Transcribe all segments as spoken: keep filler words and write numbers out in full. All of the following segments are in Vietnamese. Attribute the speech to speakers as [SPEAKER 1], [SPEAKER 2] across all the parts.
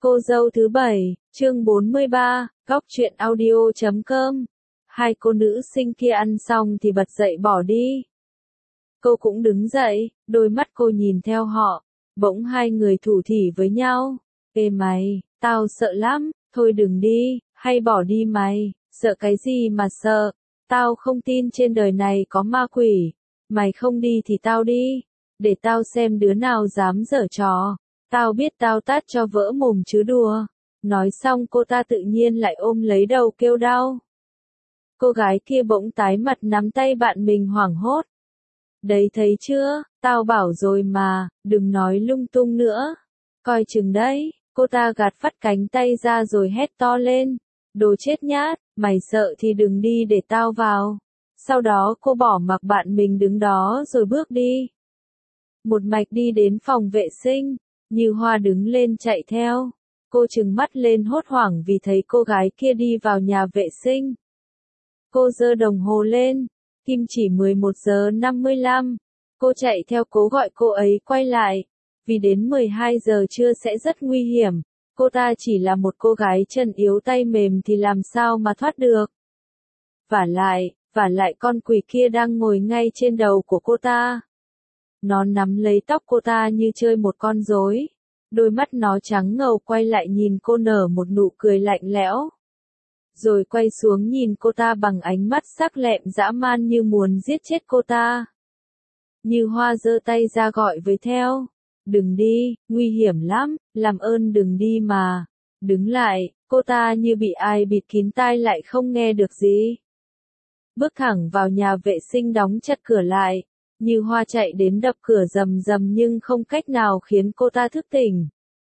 [SPEAKER 1] Cô dâu thứ bảy, chương bốn mươi ba, góc truyện audio chấm com. Hai cô nữ sinh kia ăn xong thì bật dậy bỏ đi. Cô cũng đứng dậy, đôi mắt cô nhìn theo họ, bỗng hai người thủ thỉ với nhau. Ê mày, tao sợ lắm, thôi đừng đi, hay bỏ đi mày, sợ cái gì mà sợ, tao không tin trên đời này có ma quỷ, mày không đi thì tao đi, để tao xem đứa nào dám giở trò. Tao biết tao tát cho vỡ mồm chứ đùa. Nói xong cô ta tự nhiên lại ôm lấy đầu kêu đau. Cô gái kia bỗng tái mặt nắm tay bạn mình hoảng hốt. Đấy thấy chưa, tao bảo rồi mà, đừng nói lung tung nữa. Coi chừng đấy, cô ta gạt phắt cánh tay ra rồi hét to lên. Đồ chết nhát, mày sợ thì đừng đi để tao vào. Sau đó cô bỏ mặc bạn mình đứng đó rồi bước đi. Một mạch đi đến phòng vệ sinh. Như Hoa đứng lên chạy theo, cô trừng mắt lên hốt hoảng vì thấy cô gái kia đi vào nhà vệ sinh. Cô giơ đồng hồ lên, kim chỉ mười một giờ năm mươi lăm, cô chạy theo cố gọi cô ấy quay lại, vì đến mười hai giờ trưa sẽ rất nguy hiểm, cô ta chỉ là một cô gái chân yếu tay mềm thì làm sao mà thoát được. Vả lại, vả lại con quỷ kia đang ngồi ngay trên đầu của cô ta. Nó nắm lấy tóc cô ta như chơi một con rối. Đôi mắt nó trắng ngầu quay lại nhìn cô nở một nụ cười lạnh lẽo. Rồi quay xuống nhìn cô ta bằng ánh mắt sắc lẹm dã man như muốn giết chết cô ta. Như Hoa giơ tay ra gọi với theo. Đừng đi, nguy hiểm lắm, làm ơn đừng đi mà. Đứng lại, cô ta như bị ai bịt kín tai lại không nghe được gì. Bước thẳng vào nhà vệ sinh đóng chặt cửa lại. Như Hoa chạy đến đập cửa rầm rầm nhưng không cách nào khiến cô ta thức tỉnh.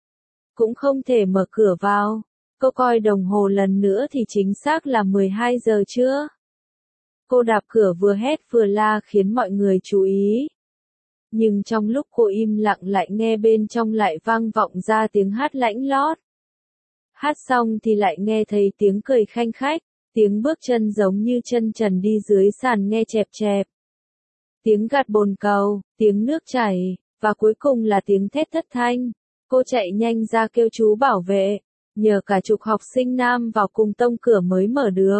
[SPEAKER 1] Cũng không thể mở cửa vào. Cô coi đồng hồ lần nữa thì chính xác là mười hai giờ trưa. Cô đạp cửa vừa hét vừa la khiến mọi người chú ý. Nhưng trong lúc cô im lặng lại nghe bên trong lại vang vọng ra tiếng hát lãnh lót. Hát xong thì lại nghe thấy tiếng cười khanh khách, tiếng bước chân giống như chân trần đi dưới sàn nghe chẹp chẹp. Tiếng gạt bồn cầu, tiếng nước chảy, và cuối cùng là tiếng thét thất thanh. Cô chạy nhanh ra kêu chú bảo vệ, nhờ cả chục học sinh nam vào cùng tông cửa mới mở được.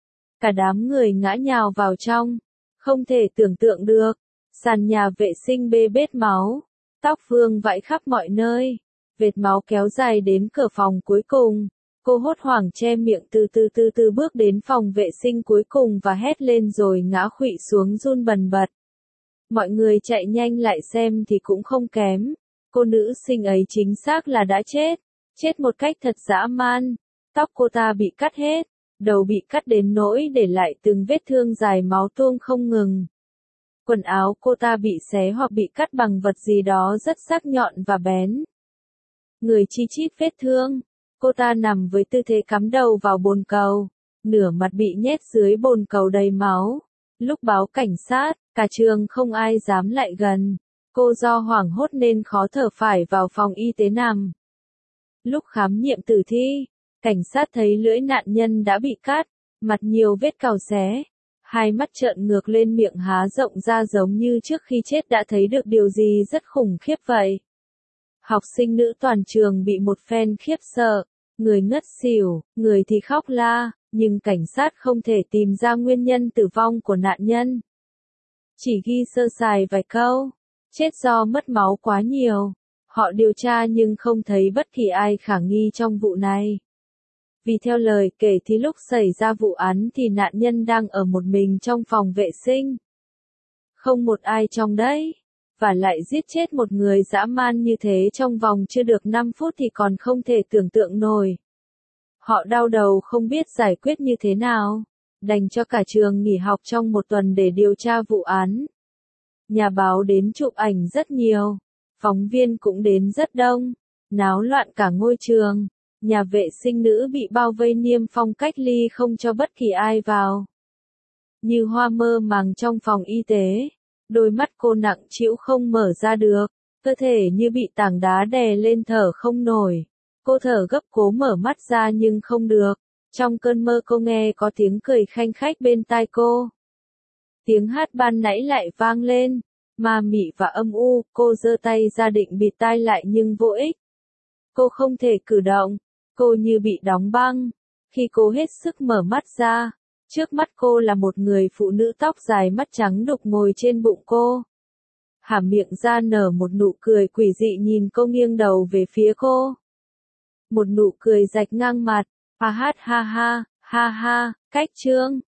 [SPEAKER 1] Cả đám người ngã nhào vào trong, không thể tưởng tượng được, sàn nhà vệ sinh bê bết máu, tóc vương vãi khắp mọi nơi, vệt máu kéo dài đến cửa phòng cuối cùng. Cô hốt hoảng che miệng từ từ từ từ bước đến phòng vệ sinh cuối cùng và hét lên rồi ngã khuỵu xuống run bần bật. Mọi người chạy nhanh lại xem thì cũng không kém. Cô nữ sinh ấy chính xác là đã chết. Chết một cách thật dã man. Tóc cô ta bị cắt hết. Đầu bị cắt đến nỗi để lại từng vết thương dài máu tuôn không ngừng. Quần áo cô ta bị xé hoặc bị cắt bằng vật gì đó rất sắc nhọn và bén. Người chi chít vết thương. Cô ta nằm với tư thế cắm đầu vào bồn cầu. Nửa mặt bị nhét dưới bồn cầu đầy máu. Lúc báo cảnh sát, cả trường không ai dám lại gần. Cô do hoảng hốt nên khó thở phải vào phòng y tế nằm. Lúc khám nghiệm tử thi, cảnh sát thấy lưỡi nạn nhân đã bị cắt, mặt nhiều vết cào xé. Hai mắt trợn ngược lên miệng há rộng ra giống như trước khi chết đã thấy được điều gì rất khủng khiếp vậy. Học sinh nữ toàn trường bị một phen khiếp sợ, người ngất xỉu, người thì khóc la. Nhưng cảnh sát không thể tìm ra nguyên nhân tử vong của nạn nhân. Chỉ ghi sơ sài vài câu, chết do mất máu quá nhiều. Họ điều tra nhưng không thấy bất kỳ ai khả nghi trong vụ này. Vì theo lời kể thì lúc xảy ra vụ án thì nạn nhân đang ở một mình trong phòng vệ sinh. Không một ai trong đấy. Và lại giết chết một người dã man như thế trong vòng chưa được năm phút thì còn không thể tưởng tượng nổi. Họ đau đầu không biết giải quyết như thế nào, đành cho cả trường nghỉ học trong một tuần để điều tra vụ án. Nhà báo đến chụp ảnh rất nhiều, phóng viên cũng đến rất đông, náo loạn cả ngôi trường, nhà vệ sinh nữ bị bao vây niêm phong cách ly không cho bất kỳ ai vào. Như Hoa mơ màng trong phòng y tế, đôi mắt cô nặng trĩu không mở ra được, cơ thể như bị tảng đá đè lên thở không nổi. Cô thở gấp cố mở mắt ra nhưng không được. Trong cơn mơ cô nghe có tiếng cười khanh khách bên tai cô. Tiếng hát ban nãy lại vang lên, ma mị và âm u, cô giơ tay ra định bịt tai lại nhưng vô ích. Cô không thể cử động, cô như bị đóng băng. Khi cô hết sức mở mắt ra, trước mắt cô là một người phụ nữ tóc dài mắt trắng đục ngồi trên bụng cô. Há miệng ra nở một nụ cười quỷ dị nhìn cô nghiêng đầu về phía cô. Một nụ cười rạch ngang mặt, ha hát ha ha, ha ha, cách trương.